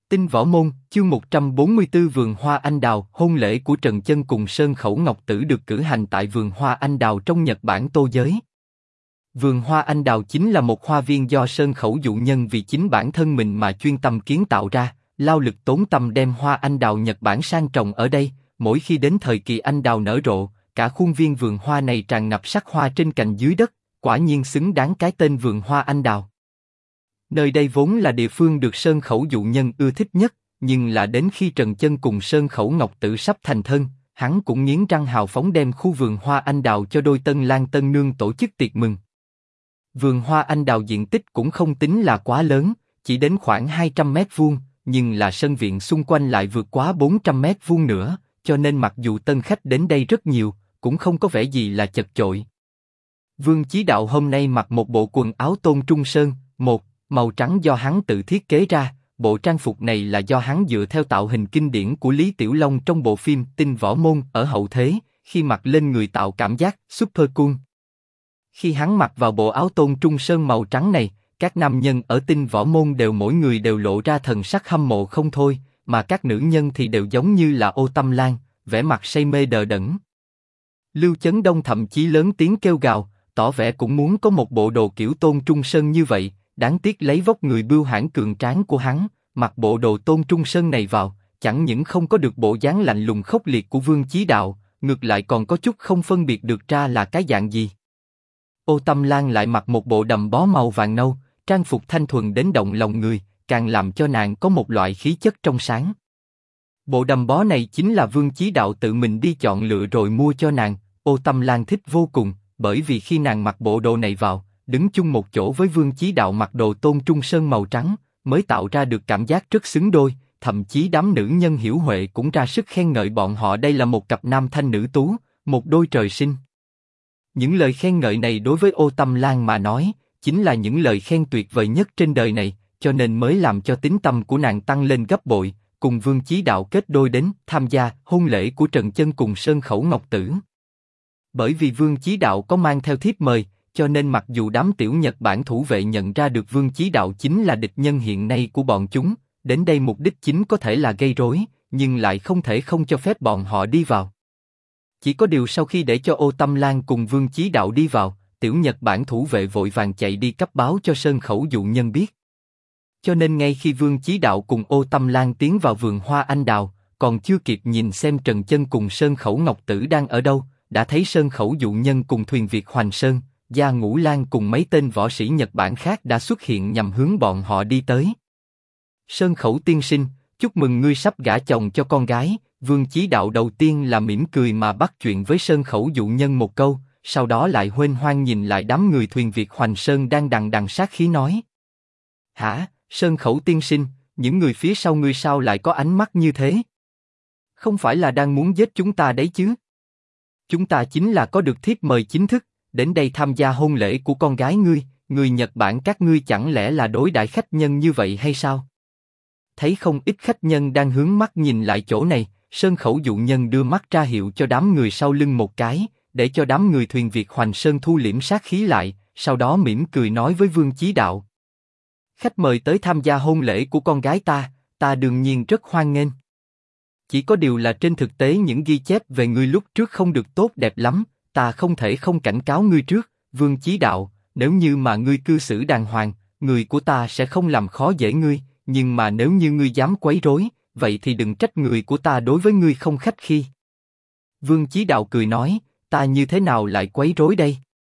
Tinh Võ Môn, chương 144 Vườn Hoa Anh Đào. Hôn lễ của Trần Chân cùng Sơn Khẩu Ngọc Tử được cử hành tại Vườn Hoa Anh Đào trong Nhật Bản Tô Giới. Vườn Hoa Anh Đào chính là một hoa viên do Sơn Khẩu dụ nhân vì chính bản thân mình mà chuyên tâm kiến tạo ra, lao lực tốn tâm đem hoa anh đào Nhật Bản sang trồng ở đây. Mỗi khi đến thời kỳ anh đào nở rộ, cả khuôn viên vườn hoa này tràn ngập sắc hoa trên cành dưới đất, quả nhiên xứng đáng cái tên Vườn Hoa Anh Đào. Nơi đây vốn là địa phương được Sơn Khẩu dụ nhân ưa thích nhất, nhưng là đến khi Trần Chân cùng Sơn Khẩu Ngọc Tử sắp thành thân, hắn cũng nghiến răng hào phóng đem khu vườn hoa anh đào cho đôi tân lang tân nương tổ chức tiệc mừng. Vườn hoa anh đào diện tích cũng không tính là quá lớn, chỉ đến khoảng 200 mét vuông, nhưng là sân viện xung quanh lại vượt quá 400 mét vuông nữa, cho nên mặc dù tân khách đến đây rất nhiều, cũng không có vẻ gì là chật chội. Vương Chí Đạo hôm nay mặc một bộ quần áo tôn trung sơn, màu trắng do hắn tự thiết kế ra. Bộ trang phục này là do hắn dựa theo tạo hình kinh điển của Lý Tiểu Long trong bộ phim Tinh Võ Môn ở hậu thế, khi mặc lên người tạo cảm giác super cool. Khi hắn mặc vào bộ áo tôn trung sơn màu trắng này, các nam nhân ở Tinh Võ Môn đều mỗi người đều lộ ra thần sắc hâm mộ không thôi, mà các nữ nhân thì đều giống như là Ô Tâm Lan, vẻ mặt say mê đờ đẫn. Lưu Chấn Đông thậm chí lớn tiếng kêu gào, tỏ vẻ cũng muốn có một bộ đồ kiểu tôn trung sơn như vậy. Đáng tiếc lấy vóc người bưu hãn cường tráng của hắn, mặc bộ đồ tôn trung sơn này vào, chẳng những không có được bộ dáng lạnh lùng khốc liệt của Vương Chí Đạo, ngược lại còn có chút không phân biệt được ra là cái dạng gì. Ô Tâm Lan lại mặc một bộ đầm bó màu vàng nâu, trang phục thanh thuần đến động lòng người, càng làm cho nàng có một loại khí chất trong sáng. Bộ đầm bó này chính là Vương Chí Đạo tự mình đi chọn lựa rồi mua cho nàng. Ô Tâm Lan thích vô cùng, bởi vì khi nàng mặc bộ đồ này vào, đứng chung một chỗ với Vương Chí Đạo mặc đồ tôn trung sơn màu trắng, mới tạo ra được cảm giác rất xứng đôi. Thậm chí đám nữ nhân hiểu huệ cũng ra sức khen ngợi bọn họ đây là một cặp nam thanh nữ tú, một đôi trời sinh. Những lời khen ngợi này đối với Ô Tâm Lan mà nói, chính là những lời khen tuyệt vời nhất trên đời này, cho nên mới làm cho tín tâm của nàng tăng lên gấp bội, cùng Vương Chí Đạo kết đôi đến tham gia hôn lễ của Trần Chân cùng Sơn Khẩu Ngọc Tử. Bởi vì Vương Chí Đạo có mang theo thiếp mời, cho nên mặc dù đám tiểu Nhật Bản thủ vệ nhận ra được Vương Chí Đạo chính là địch nhân hiện nay của bọn chúng, đến đây mục đích chính có thể là gây rối, nhưng lại không thể không cho phép bọn họ đi vào. Chỉ có điều sau khi để cho Ô Tâm Lan cùng Vương Chí Đạo đi vào, tiểu Nhật Bản thủ vệ vội vàng chạy đi cấp báo cho Sơn Khẩu dụ nhân biết. Cho nên ngay khi Vương Chí Đạo cùng Ô Tâm Lan tiến vào vườn hoa anh đào, còn chưa kịp nhìn xem Trần Chân cùng Sơn Khẩu Ngọc Tử đang ở đâu, đã thấy Sơn Khẩu dụ nhân cùng thuyền Việt Hoành Sơn, Gia Ngũ Lan cùng mấy tên võ sĩ Nhật Bản khác đã xuất hiện nhằm hướng bọn họ đi tới. Sơn Khẩu tiên sinh, chúc mừng ngươi sắp gả chồng cho con gái. Vương Chí Đạo đầu tiên là mỉm cười mà bắt chuyện với Sơn Khẩu dụ nhân một câu, sau đó lại huênh hoang nhìn lại đám người thuyền Việt Hoành Sơn đang đằng đằng sát khí nói: Hả, Sơn Khẩu tiên sinh, những người phía sau ngươi sao lại có ánh mắt như thế? Không phải là đang muốn giết chúng ta đấy chứ? Chúng ta chính là có được thiếp mời chính thức, đến đây tham gia hôn lễ của con gái ngươi, người Nhật Bản các ngươi chẳng lẽ là đối đãi khách nhân như vậy hay sao? Thấy không ít khách nhân đang hướng mắt nhìn lại chỗ này, Sơn Khẩu dụ nhân đưa mắt ra hiệu cho đám người sau lưng một cái, để cho đám người thuyền Việt Hoành Sơn thu liễm sát khí lại, sau đó mỉm cười nói với Vương Chí Đạo: Khách mời tới tham gia hôn lễ của con gái ta đương nhiên rất hoan nghênh. Chỉ có điều là trên thực tế những ghi chép về ngươi lúc trước không được tốt đẹp lắm, ta không thể không cảnh cáo ngươi trước, Vương Chí Đạo, nếu như mà ngươi cư xử đàng hoàng, người của ta sẽ không làm khó dễ ngươi, nhưng mà nếu như ngươi dám quấy rối, vậy thì đừng trách người của ta đối với ngươi không khách khí. Vương Chí Đạo cười nói, ta như thế nào lại quấy rối đây?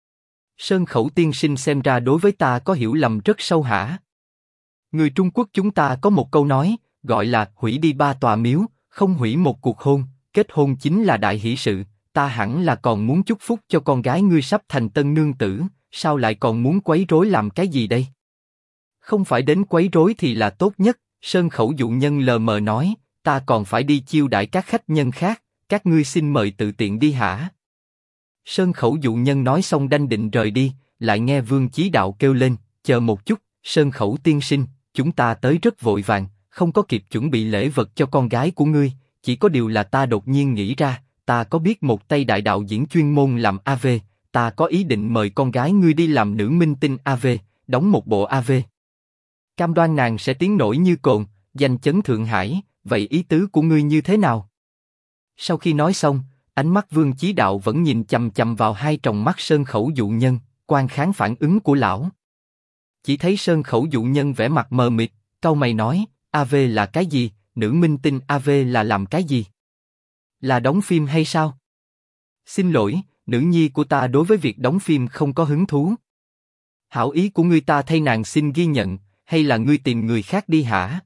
Sơn Khẩu tiên sinh xem ra đối với ta có hiểu lầm rất sâu hả? Người Trung Quốc chúng ta có một câu nói, gọi là hủy đi 3 tòa miếu, không hủy một cuộc hôn, kết hôn chính là đại hỷ sự. Ta hẳn là còn muốn chúc phúc cho con gái ngươi sắp thành tân nương tử, sao lại còn muốn quấy rối làm cái gì đây? Không phải đến quấy rối thì là tốt nhất. Sơn Khẩu dụ nhân lờ mờ nói, ta còn phải đi chiêu đãi các khách nhân khác, các ngươi xin mời tự tiện đi hả? Sơn Khẩu dụ nhân nói xong đanh định rời đi, lại nghe Vương Chí Đạo kêu lên, chờ một chút, Sơn Khẩu tiên sinh, chúng ta tới rất vội vàng, không có kịp chuẩn bị lễ vật cho con gái của ngươi, chỉ có điều là ta đột nhiên nghĩ ra, ta có biết một tay đại đạo diễn chuyên môn làm AV, ta có ý định mời con gái ngươi đi làm nữ minh tinh AV, đóng một bộ AV. Cam đoan nàng sẽ tiếng nổi như cồn, danh chấn Thượng Hải, vậy ý tứ của ngươi như thế nào? Sau khi nói xong, ánh mắt Vương Chí Đạo vẫn nhìn chằm chằm vào hai tròng mắt Sơn Khẩu Dụ Nhân, quan kháng phản ứng của lão. Chỉ thấy Sơn Khẩu Dụ Nhân vẻ mặt mờ mịt, cau mày nói, AV là cái gì, nữ minh tinh AV là làm cái gì? Là đóng phim hay sao? Xin lỗi, nữ nhi của ta đối với việc đóng phim không có hứng thú. Hảo ý của ngươi ta thay nàng xin ghi nhận, hay là ngươi tìm người khác đi hả?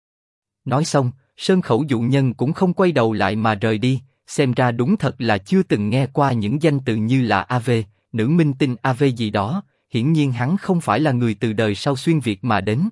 Nói xong, Sơn Khẩu Dụ Nhân cũng không quay đầu lại mà rời đi, xem ra đúng thật là chưa từng nghe qua những danh từ như là AV, nữ minh tinh AV gì đó, hiển nhiên hắn không phải là người từ đời sau xuyên Việt mà đến.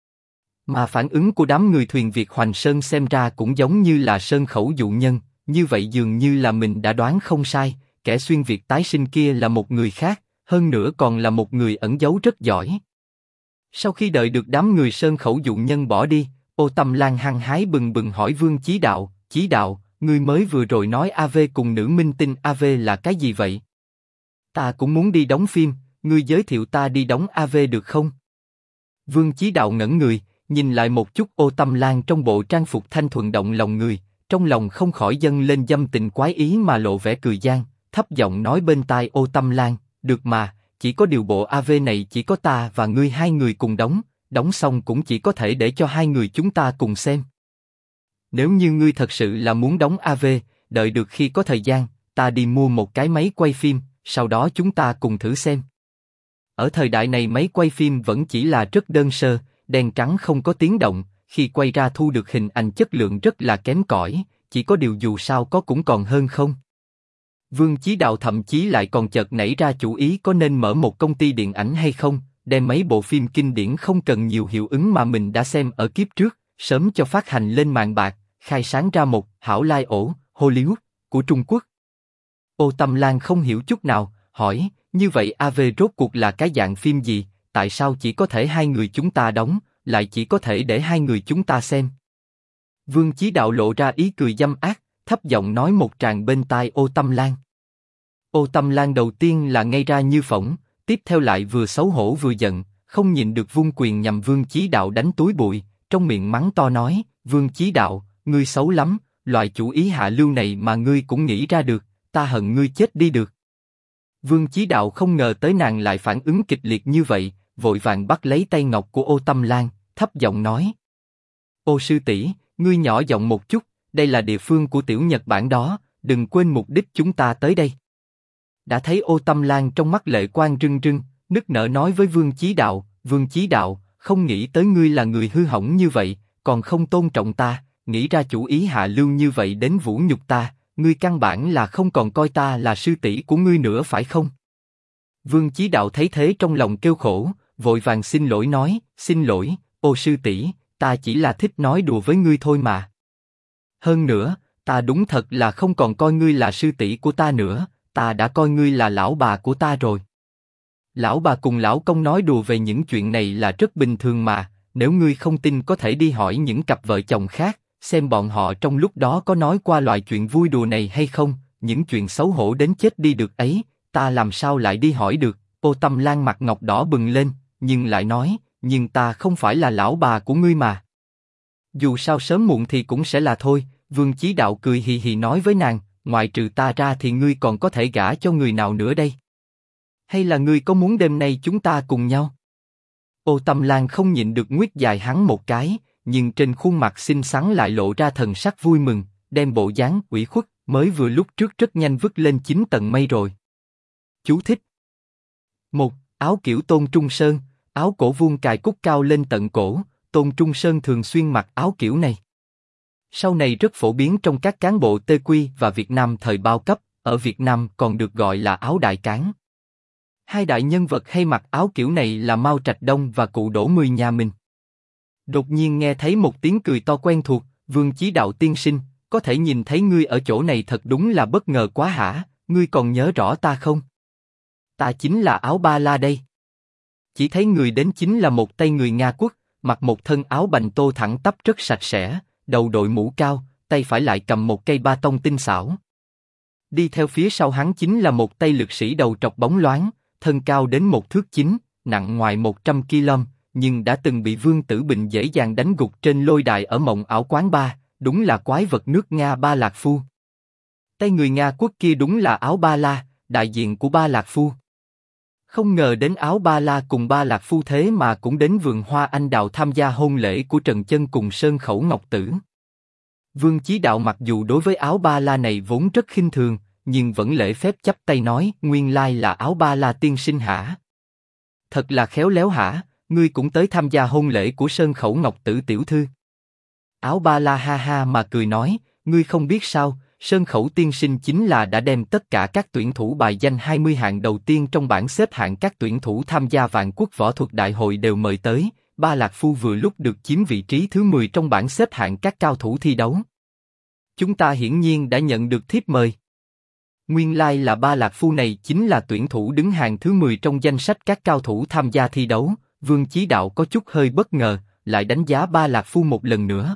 Mà phản ứng của đám người thuyền Việt Hoành Sơn xem ra cũng giống như là Sơn Khẩu Dụ Nhân, như vậy dường như là mình đã đoán không sai, kẻ xuyên Việt tái sinh kia là một người khác, hơn nữa còn là một người ẩn giấu rất giỏi. Sau khi đợi được đám người Sơn Khẩu Dụ Nhân bỏ đi, Ô Tâm Lan hăng hái bừng bừng hỏi Vương Chí Đạo, ngươi mới vừa rồi nói AV cùng nữ minh tinh AV là cái gì vậy? Ta cũng muốn đi đóng phim, ngươi giới thiệu ta đi đóng AV được không? Vương Chí Đạo ngẩn người, nhìn lại một chút Ô Tâm Lan trong bộ trang phục thanh thuần động lòng người, trong lòng không khỏi dâng lên dâm tình quái ý mà lộ vẻ cười gian, thấp giọng nói bên tai Ô Tâm Lan, được mà, chỉ có điều bộ AV này chỉ có ta và ngươi hai người cùng đóng, đóng xong cũng chỉ có thể để cho hai người chúng ta cùng xem. Nếu như ngươi thật sự là muốn đóng AV, đợi được khi có thời gian, ta đi mua một cái máy quay phim, sau đó chúng ta cùng thử xem. Ở thời đại này máy quay phim vẫn chỉ là rất đơn sơ, đèn trắng không có tiếng động, khi quay ra thu được hình ảnh chất lượng rất là kém cỏi, chỉ có điều dù sao có cũng còn hơn không. Vương Chí Đạo thậm chí lại còn chợt nảy ra chủ ý có nên mở một công ty điện ảnh hay không, đem mấy bộ phim kinh điển không cần nhiều hiệu ứng mà mình đã xem ở kiếp trước, sớm cho phát hành lên mạng bạc, khai sáng ra một hảo lai ổ, Hollywood, của Trung Quốc. Ô Tâm Lan không hiểu chút nào, hỏi, như vậy AV rốt cuộc là cái dạng phim gì, tại sao chỉ có thể hai người chúng ta đóng, lại chỉ có thể để hai người chúng ta xem? Vương Chí Đạo lộ ra ý cười dâm ác, thấp giọng nói một tràng bên tai Ô Tâm Lan. Ô Tâm Lan đầu tiên là ngây ra như phỗng, tiếp theo lại vừa xấu hổ vừa giận, không nhịn được vung quyền nhằm Vương Chí Đạo đánh túi bụi, trong miệng mắng to nói, Vương Chí Đạo, ngươi xấu lắm, loại chủ ý hạ lưu này mà ngươi cũng nghĩ ra được, ta hận ngươi chết đi được. Vương Chí Đạo không ngờ tới nàng lại phản ứng kịch liệt như vậy, vội vàng bắt lấy tay ngọc của Ô Tâm Lan, thấp giọng nói, Ô sư tỷ, ngươi nhỏ giọng một chút, đây là địa phương của tiểu Nhật Bản đó, đừng quên mục đích chúng ta tới đây. Đã thấy Ô Tâm Lan trong mắt lệ quang rưng rưng, nức nở nói với Vương Chí Đạo, không nghĩ tới ngươi là người hư hỏng như vậy, còn không tôn trọng ta, nghĩ ra chủ ý hạ lưu như vậy đến vũ nhục ta, ngươi căn bản là không còn coi ta là sư tỷ của ngươi nữa phải không? Vương Chí Đạo thấy thế trong lòng kêu khổ, vội vàng xin lỗi nói, xin lỗi, Ô sư tỷ, ta chỉ là thích nói đùa với ngươi thôi mà. Hơn nữa, ta đúng thật là không còn coi ngươi là sư tỷ của ta nữa, ta đã coi ngươi là lão bà của ta rồi. Lão bà cùng lão công nói đùa về những chuyện này là rất bình thường mà, nếu ngươi không tin có thể đi hỏi những cặp vợ chồng khác, xem bọn họ trong lúc đó có nói qua loại chuyện vui đùa này hay không, những chuyện xấu hổ đến chết đi được ấy, ta làm sao lại đi hỏi được? Ô Tâm Lan mặt ngọc đỏ bừng lên, nhưng lại nói, nhưng ta không phải là lão bà của ngươi mà. Dù sao sớm muộn thì cũng sẽ là thôi. Vương Chí Đạo cười hì hì nói với nàng, ngoại trừ ta ra thì ngươi còn có thể gả cho người nào nữa đây? Hay là ngươi có muốn đêm nay chúng ta cùng nhau? Ô Tâm Lan không nhịn được nguyết dài hắn một cái, nhưng trên khuôn mặt xinh xắn lại lộ ra thần sắc vui mừng, đem bộ dáng ủy khuất mới vừa lúc trước rất nhanh vứt lên 9 tầng mây rồi. Chú thích: 1. Áo kiểu Tôn Trung Sơn, áo cổ vuông cài cúc cao lên tận cổ, Tôn Trung Sơn thường xuyên mặc áo kiểu này. Sau này rất phổ biến trong các cán bộ TQ và Việt Nam thời bao cấp, ở Việt Nam còn được gọi là áo đại cán. Hai đại nhân vật hay mặc áo kiểu này là Mao Trạch Đông và cụ Đỗ Mười nhà mình. Đột nhiên nghe thấy một tiếng cười to quen thuộc, Vương Chí Đạo tiên sinh, có thể nhìn thấy ngươi ở chỗ này thật đúng là bất ngờ quá hả, ngươi còn nhớ rõ ta không? Ta chính là Áo Ba La đây. Chỉ thấy người đến chính là một tay người Nga quốc, mặc một thân áo bành tô thẳng tắp rất sạch sẽ, đầu đội mũ cao, tay phải lại cầm một cây ba tông tinh xảo. Đi theo phía sau hắn chính là một tay lực sĩ đầu trọc bóng loáng, thân cao đến 1 thước 9, nặng ngoài 100 kg, nhưng đã từng bị Vương Tử Bình dễ dàng đánh gục trên lôi đài ở Mộng Ảo Quán Ba, đúng là quái vật nước Nga Ba Lạc Phu. Tay người Nga quốc kia đúng là Áo Ba La, đại diện của Ba Lạc Phu. Không ngờ đến Áo Ba La cùng Ba Lạc Phu thế mà cũng đến vườn hoa anh đào tham gia hôn lễ của Trần Chân cùng Sơn Khẩu Ngọc Tử. Vương Chí Đạo mặc dù đối với Áo Ba La này vốn rất khinh thường, nhưng vẫn lễ phép chắp tay nói, nguyên lai là Áo Ba La tiên sinh hả? Thật là khéo léo hả, ngươi cũng tới tham gia hôn lễ của Sơn Khẩu Ngọc Tử tiểu thư. Áo Ba La ha ha mà cười nói, ngươi không biết sao, Sơn Khẩu tiên sinh chính là đã đem tất cả các tuyển thủ bài danh 20 hạng đầu tiên trong bảng xếp hạng các tuyển thủ tham gia Vạn Quốc Võ Thuật Đại hội đều mời tới, Ba Lạc Phu vừa lúc được chiếm vị trí thứ 10 trong bảng xếp hạng các cao thủ thi đấu. Chúng ta hiển nhiên đã nhận được thiếp mời. Nguyên lai là Ba Lạc Phu này chính là tuyển thủ đứng hàng thứ 10 trong danh sách các cao thủ tham gia thi đấu, Vương Chí Đạo có chút hơi bất ngờ, lại đánh giá Ba Lạc Phu một lần nữa.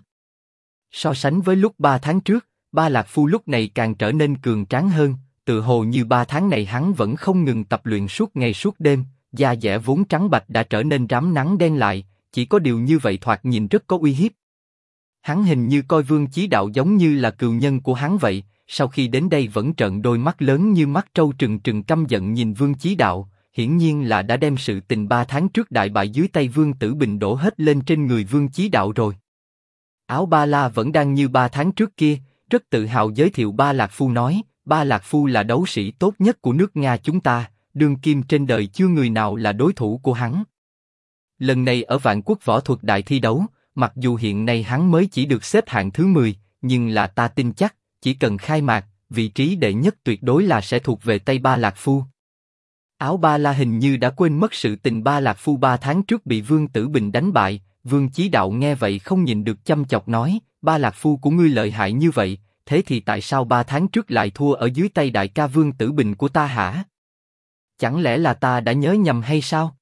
So sánh với lúc 3 tháng trước, Ba Lạc Phu lúc này càng trở nên cường tráng hơn, tự hồ như 3 tháng này hắn vẫn không ngừng tập luyện suốt ngày suốt đêm, da dẻ vốn trắng bạch đã trở nên rám nắng đen lại, chỉ có điều như vậy thoạt nhìn rất có uy hiếp. Hắn hình như coi Vương Chí Đạo giống như là cừu nhân của hắn vậy, sau khi đến đây vẫn trợn đôi mắt lớn như mắt trâu trừng trừng căm giận nhìn Vương Chí Đạo, hiển nhiên là đã đem sự tình 3 tháng trước đại bại dưới tay Vương Tử Bình đổ hết lên trên người Vương Chí Đạo rồi. Áo Ba La vẫn đang như 3 tháng trước kia, rất tự hào giới thiệu Ba Lạc Phu nói, Ba Lạc Phu là đấu sĩ tốt nhất của nước Nga chúng ta, đương kim trên đời chưa người nào là đối thủ của hắn. Lần này ở Vạn Quốc Võ Thuật Đại thi đấu, mặc dù hiện nay hắn mới chỉ được xếp hạng thứ 10, nhưng là ta tin chắc, chỉ cần khai mạc, vị trí đệ nhất tuyệt đối là sẽ thuộc về tay Ba Lạc Phu. Áo Ba La hình như đã quên mất sự tình Ba Lạc Phu 3 tháng trước bị Vương Tử Bình đánh bại, Vương Chí Đạo nghe vậy không nhìn được chăm chọc nói, Ba Lạc Phu của ngươi lợi hại như vậy, thế thì tại sao 3 tháng trước lại thua ở dưới tay đại ca Vương Tử Bình của ta hả? Chẳng lẽ là ta đã nhớ nhầm hay sao?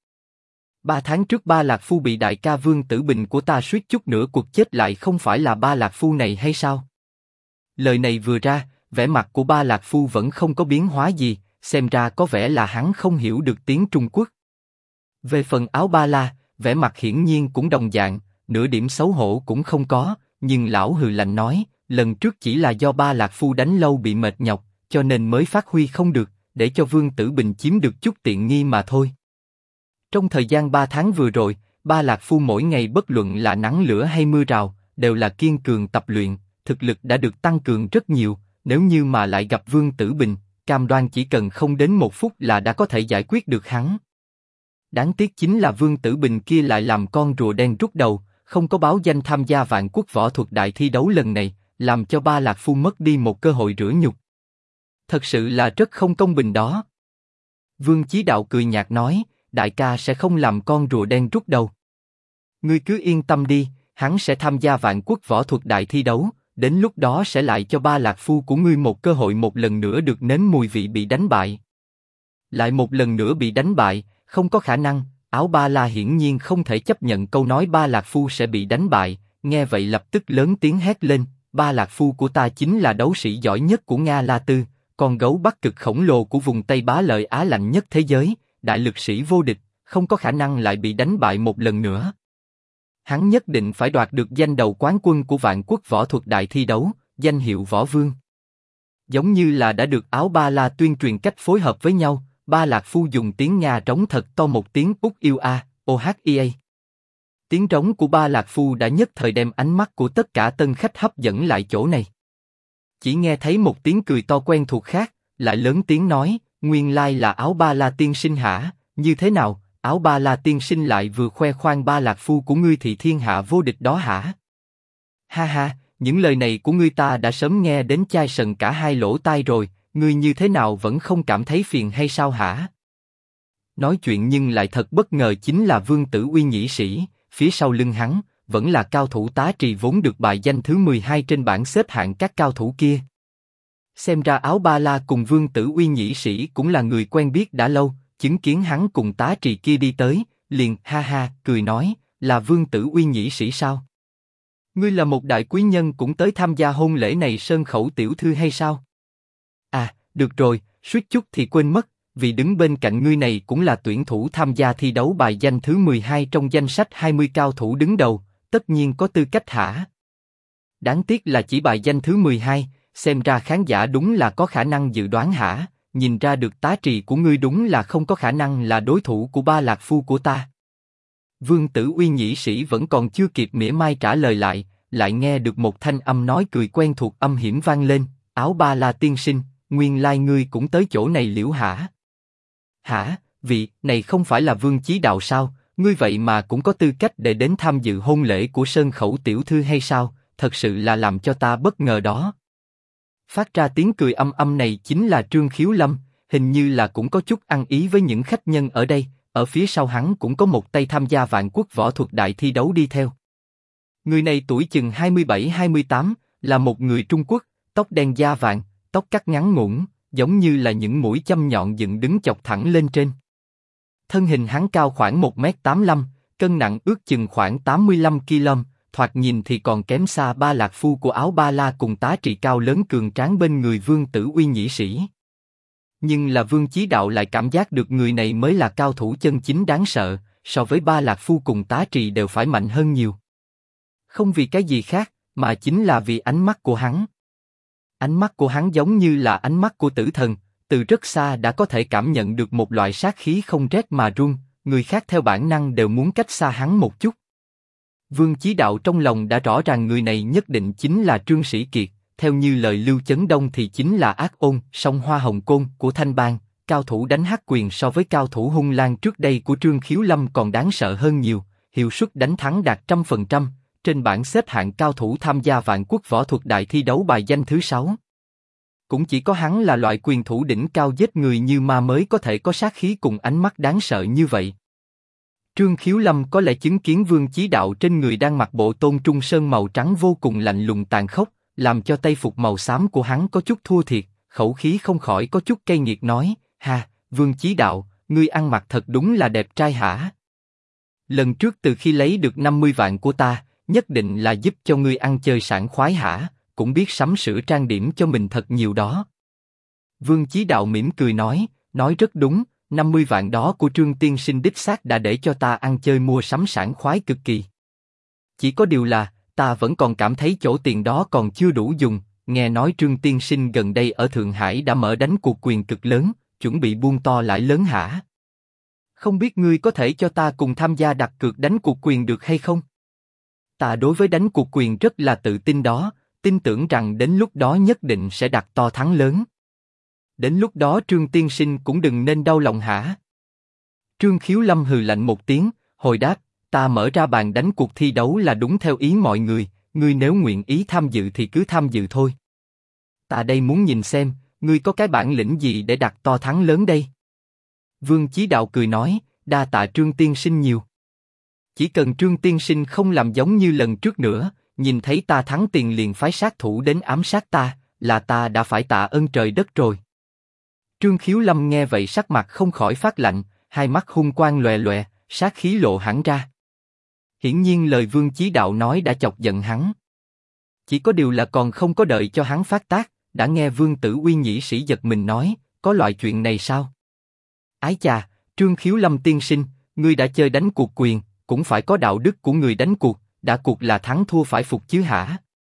3 tháng trước Ba Lạc Phu bị đại ca Vương Tử Bình của ta suýt chút nữa cuộc chết lại không phải là Ba Lạc Phu này hay sao? Lời này vừa ra, vẻ mặt của Ba Lạc Phu vẫn không có biến hóa gì, xem ra có vẻ là hắn không hiểu được tiếng Trung Quốc. Về phần Áo Ba La, vẻ mặt hiển nhiên cũng đồng dạng, nửa điểm xấu hổ cũng không có, nhưng lão hừ lạnh nói, lần trước chỉ là do Ba Lạc Phu đánh lâu bị mệt nhọc, cho nên mới phát huy không được, để cho Vương Tử Bình chiếm được chút tiện nghi mà thôi. Trong thời gian 3 tháng vừa rồi, Ba Lạc Phu mỗi ngày bất luận là nắng lửa hay mưa rào, đều là kiên cường tập luyện, thực lực đã được tăng cường rất nhiều, nếu như mà lại gặp Vương Tử Bình, cam đoan chỉ cần không đến 1 phút là đã có thể giải quyết được hắn. Đáng tiếc chính là Vương Tử Bình kia lại làm con rùa đen rút đầu, không có báo danh tham gia Vạn Quốc Võ Thuật Đại thi đấu lần này, làm cho Ba Lạc Phu mất đi một cơ hội rửa nhục. Thật sự là rất không công bình đó. Vương Chí Đạo cười nhạt nói, đại ca sẽ không làm con rùa đen rút đầu. Ngươi cứ yên tâm đi, hắn sẽ tham gia Vạn Quốc Võ Thuật Đại thi đấu, đến lúc đó sẽ lại cho Ba Lạc Phu của ngươi một cơ hội một lần nữa được nếm mùi vị bị đánh bại. Lại một lần nữa bị đánh bại, không có khả năng. Áo Ba La hiển nhiên không thể chấp nhận câu nói Ba Lạc Phu sẽ bị đánh bại, nghe vậy lập tức lớn tiếng hét lên, Ba Lạc Phu của ta chính là đấu sĩ giỏi nhất của Nga La Tư, con gấu Bắc Cực khổng lồ của vùng Tây Bá Lợi Á lạnh nhất thế giới, đại lực sĩ vô địch, không có khả năng lại bị đánh bại một lần nữa. Hắn nhất định phải đoạt được danh đầu quán quân của Vạn Quốc Võ Thuật Đại thi đấu, danh hiệu Võ Vương. Giống như là đã được Áo Ba La tuyên truyền cách phối hợp với nhau, Ba Lạc Phu dùng tiếng Nga trống thật to một tiếng Úc yêu a, OHIA. Tiếng trống của Ba Lạc Phu đã nhất thời đem ánh mắt của tất cả tân khách hấp dẫn lại chỗ này. Chỉ nghe thấy một tiếng cười to quen thuộc khác, lại lớn tiếng nói, nguyên lai là Áo Ba La tiên sinh hả, như thế nào, Áo Ba La tiên sinh lại vừa khoe khoang Ba Lạc Phu của ngươi thì thiên hạ vô địch đó hả? Ha ha, những lời này của ngươi ta đã sớm nghe đến chai sần cả hai lỗ tai rồi, ngươi như thế nào vẫn không cảm thấy phiền hay sao hả? Nói chuyện nhưng lại thật bất ngờ chính là Vương Tử Uy nhĩ sĩ, phía sau lưng hắn, vẫn là cao thủ Tá Trì vốn được bài danh thứ 12 trên bảng xếp hạng các cao thủ kia. Xem ra Áo Ba La cùng Vương Tử Uy nhĩ sĩ cũng là người quen biết đã lâu, chứng kiến hắn cùng Tá Trì kia đi tới, liền ha ha, cười nói, là Vương Tử Uy nhĩ sĩ sao? Ngươi là một đại quý nhân cũng tới tham gia hôn lễ này Sơn Khẩu tiểu thư hay sao? À, được rồi, suýt chút thì quên mất, vì đứng bên cạnh ngươi này cũng là tuyển thủ tham gia thi đấu bài danh thứ 12 trong danh sách 20 cao thủ đứng đầu, tất nhiên có tư cách hả? Đáng tiếc là chỉ bài danh thứ 12, xem ra khán giả đúng là có khả năng dự đoán hả? Nhìn ra được tá trì của ngươi đúng là không có khả năng là đối thủ của Ba Lạc Phu của ta. Vương Tử Uy nhĩ sĩ vẫn còn chưa kịp mỉa mai trả lời lại nghe được một thanh âm nói cười quen thuộc âm hiểm vang lên, Áo Ba La tiên sinh, nguyên lai ngươi cũng tới chỗ này liễu hả? Hả, vị này không phải là Vương Chí Đạo sao? Ngươi vậy mà cũng có tư cách để đến tham dự hôn lễ của Sơn Khẩu tiểu thư hay sao? Thật sự là làm cho ta bất ngờ đó. Phát ra tiếng cười âm này chính là Trương Khiếu Lâm, hình như là cũng có chút ăn ý với những khách nhân ở đây. Ở phía sau hắn cũng có một tay tham gia Vạn Quốc võ thuật đại thi đấu đi theo. Người này tuổi chừng 27-28, là một người Trung Quốc, tóc đen da vàng, tóc cắt ngắn ngủn, giống như là những mũi châm nhọn dựng đứng chọc thẳng lên trên. Thân hình hắn cao khoảng 1m85, cân nặng ước chừng khoảng 85 kg, thoạt nhìn thì còn kém xa Ba Lạc Phu của Áo Ba La cùng tá trị cao lớn cường tráng bên người Vương Tử Uy nhĩ sĩ. Nhưng là Vương Chí Đạo lại cảm giác được người này mới là cao thủ chân chính đáng sợ, so với Ba Lạc Phu cùng tá trì đều phải mạnh hơn nhiều. Không vì cái gì khác, mà chính là vì ánh mắt của hắn. Ánh mắt của hắn giống như là ánh mắt của tử thần, từ rất xa đã có thể cảm nhận được một loại sát khí không rét mà run, người khác theo bản năng đều muốn cách xa hắn một chút. Vương Chí Đạo trong lòng đã rõ ràng người này nhất định chính là Trương Sĩ Kiệt, theo như lời Lưu Chấn Đông thì chính là Ác Ôn, song Hoa Hồng Côn của Thanh Bang, cao thủ đánh hắc quyền so với cao thủ hung lang trước đây của Trương Khiếu Lâm còn đáng sợ hơn nhiều, hiệu suất đánh thắng đạt 100%, trên bảng xếp hạng cao thủ tham gia Vạn Quốc võ thuật đại thi đấu bài danh thứ 6. Cũng chỉ có hắn là loại quyền thủ đỉnh cao giết người như ma mới có thể có sát khí cùng ánh mắt đáng sợ như vậy. Trương Khiếu Lâm có lẽ chứng kiến Vương Chí Đạo trên người đang mặc bộ tôn trung sơn màu trắng vô cùng lạnh lùng tàn khốc, làm cho tây phục màu xám của hắn có chút thua thiệt, khẩu khí không khỏi có chút cay nghiệt nói, ha, Vương Chí Đạo, ngươi ăn mặc thật đúng là đẹp trai hả? Lần trước từ khi lấy được 50 vạn của ta, nhất định là giúp cho ngươi ăn chơi sảng khoái hả, cũng biết sắm sửa trang điểm cho mình thật nhiều đó. Vương Chí Đạo mỉm cười nói rất đúng, 50 vạn đó của Trương tiên sinh đích xác đã để cho ta ăn chơi mua sắm sảng khoái cực kỳ. Chỉ có điều là, ta vẫn còn cảm thấy chỗ tiền đó còn chưa đủ dùng, nghe nói Trương tiên sinh gần đây ở Thượng Hải đã mở đánh cuộc quyền cực lớn, chuẩn bị buôn to lãi lớn hả? Không biết ngươi có thể cho ta cùng tham gia đặt cược đánh cuộc quyền được hay không? Ta đối với đánh cuộc quyền rất là tự tin đó, tin tưởng rằng đến lúc đó nhất định sẽ đặt to thắng lớn. Đến lúc đó Trương tiên sinh cũng đừng nên đau lòng hả? Trương Khiếu Lâm hừ lạnh một tiếng, hồi đáp, ta mở ra bàn đánh cuộc thi đấu là đúng theo ý mọi người, ngươi nếu nguyện ý tham dự thì cứ tham dự thôi. Ta đây muốn nhìn xem, ngươi có cái bản lĩnh gì để đặt to thắng lớn đây? Vương Chí Đạo cười nói, đa tạ Trương tiên sinh nhiều. Chỉ cần Trương tiên sinh không làm giống như lần trước nữa, nhìn thấy ta thắng tiền liền phái sát thủ đến ám sát ta, là ta đã phải tạ ơn trời đất rồi. Trương Khiếu Lâm nghe vậy sắc mặt không khỏi phát lạnh, hai mắt hung quang lòe lòe, sát khí lộ hẳn ra. Hiển nhiên lời Vương Chí Đạo nói đã chọc giận hắn. Chỉ có điều là còn không có đợi cho hắn phát tác, đã nghe Vương Tử Uy nhĩ sĩ giật mình nói, có loại chuyện này sao? Ái chà, Trương Khiếu Lâm tiên sinh, ngươi đã chơi đánh cuộc quyền, cũng phải có đạo đức của người đánh cuộc, đã cuộc là thắng thua phải phục chứ hả?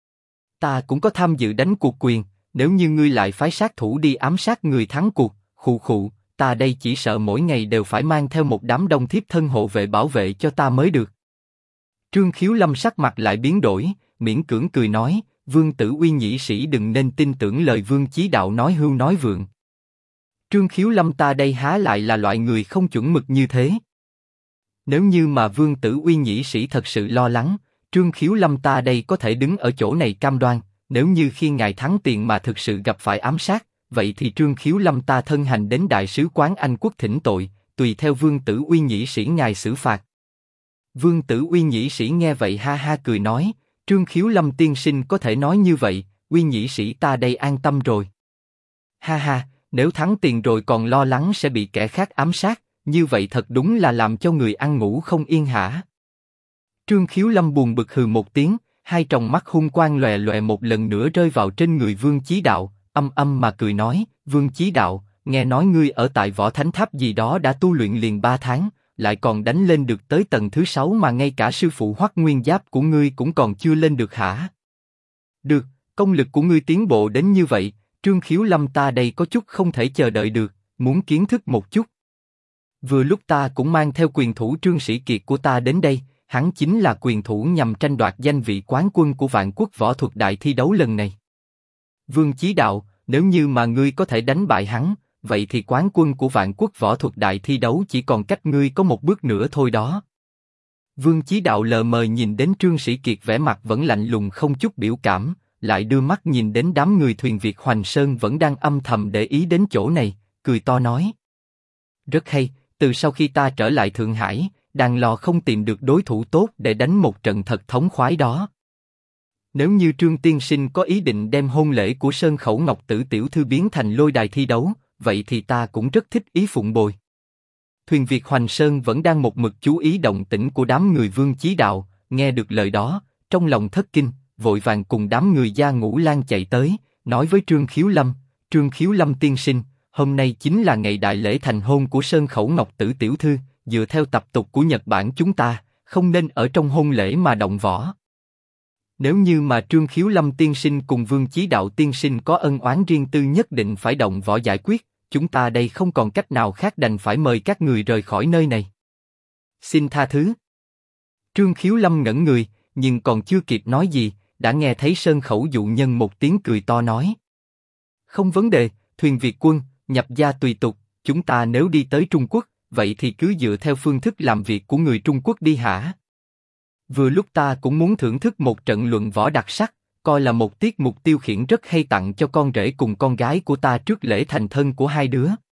Ta cũng có tham dự đánh cuộc quyền, nếu như ngươi lại phái sát thủ đi ám sát người thắng cuộc, khụ khụ, ta đây chỉ sợ mỗi ngày đều phải mang theo một đám đông thiếp thân hộ vệ bảo vệ cho ta mới được. Trương Khiếu Lâm sắc mặt lại biến đổi, miễn cưỡng cười nói, Vương Tử Uy nhĩ sĩ đừng nên tin tưởng lời Vương Chí Đạo nói hưu nói vượng. Trương Khiếu Lâm ta đây há lại là loại người không chuẩn mực như thế. Nếu như mà Vương Tử Uy nhĩ sĩ thật sự lo lắng, Trương Khiếu Lâm ta đây có thể đứng ở chỗ này cam đoan, nếu như khi ngài thắng tiền mà thực sự gặp phải ám sát, vậy thì Trương Khiếu Lâm ta thân hành đến Đại sứ quán Anh quốc thỉnh tội, tùy theo Vương Tử Uy nhĩ sĩ ngài xử phạt. Vương Tử Uy nhĩ sĩ nghe vậy ha ha cười nói, Trương Khiếu Lâm tiên sinh có thể nói như vậy, Uy nhĩ sĩ ta đây an tâm rồi. Ha ha, nếu thắng tiền rồi còn lo lắng sẽ bị kẻ khác ám sát, như vậy thật đúng là làm cho người ăn ngủ không yên hả? Trương Khiếu Lâm buồn bực hừ một tiếng, hai tròng mắt hung quang lòe lòe một lần nữa rơi vào trên người Vương Chí Đạo, âm mà cười nói, Vương Chí Đạo, nghe nói ngươi ở tại Võ Thánh Tháp gì đó đã tu luyện liền 3 tháng, lại còn đánh lên được tới tầng thứ 6 mà ngay cả sư phụ Hoắc Nguyên Giáp của ngươi cũng còn chưa lên được hả? Được, công lực của ngươi tiến bộ đến như vậy, Trương Khiếu Lâm ta đây có chút không thể chờ đợi được, muốn kiến thức một chút. Vừa lúc ta cũng mang theo quyền thủ Trương Sĩ Kiệt của ta đến đây, hắn chính là quyền thủ nhằm tranh đoạt danh vị quán quân của Vạn Quốc võ thuật đại thi đấu lần này. Vương Chí Đạo, nếu như mà ngươi có thể đánh bại hắn, vậy thì quán quân của Vạn Quốc võ thuật đại thi đấu chỉ còn cách ngươi có một bước nữa thôi đó. Vương Chí Đạo lờ mờ nhìn đến Trương Sĩ Kiệt vẻ mặt vẫn lạnh lùng không chút biểu cảm, lại đưa mắt nhìn đến đám người thuyền Việt Hoành Sơn vẫn đang âm thầm để ý đến chỗ này, cười to nói. Rất hay, từ sau khi ta trở lại Thượng Hải, đàn lò không tìm được đối thủ tốt để đánh một trận thật thống khoái đó. Nếu như Trương Tiên Sinh có ý định đem hôn lễ của Sơn Khẩu Ngọc Tử tiểu thư biến thành lôi đài thi đấu, vậy thì ta cũng rất thích ý phụng bồi. Thuyền Việt Hoành Sơn vẫn đang một mực chú ý động tĩnh của đám người Vương Chí Đạo, nghe được lời đó, trong lòng thất kinh, vội vàng cùng đám người Gia Ngũ Lan chạy tới, nói với Trương Khiếu Lâm tiên sinh, hôm nay chính là ngày đại lễ thành hôn của Sơn Khẩu Ngọc Tử tiểu thư, dựa theo tập tục của Nhật Bản chúng ta, không nên ở trong hôn lễ mà động võ. Nếu như mà Trương Khiếu Lâm tiên sinh cùng Vương Chí Đạo tiên sinh có ân oán riêng tư nhất định phải động võ giải quyết, chúng ta đây không còn cách nào khác đành phải mời các người rời khỏi nơi này. Xin tha thứ. Trương Khiếu Lâm ngẩn người, nhưng còn chưa kịp nói gì, đã nghe thấy Sơn Khẩu dụ nhân một tiếng cười to nói. Không vấn đề, thuyền Việt quân, nhập gia tùy tục, chúng ta nếu đi tới Trung Quốc, vậy thì cứ dựa theo phương thức làm việc của người Trung Quốc đi hả? Vừa lúc ta cũng muốn thưởng thức một trận luận võ đặc sắc, coi là một tiết mục tiêu khiển rất hay tặng cho con rể cùng con gái của ta trước lễ thành thân của hai đứa.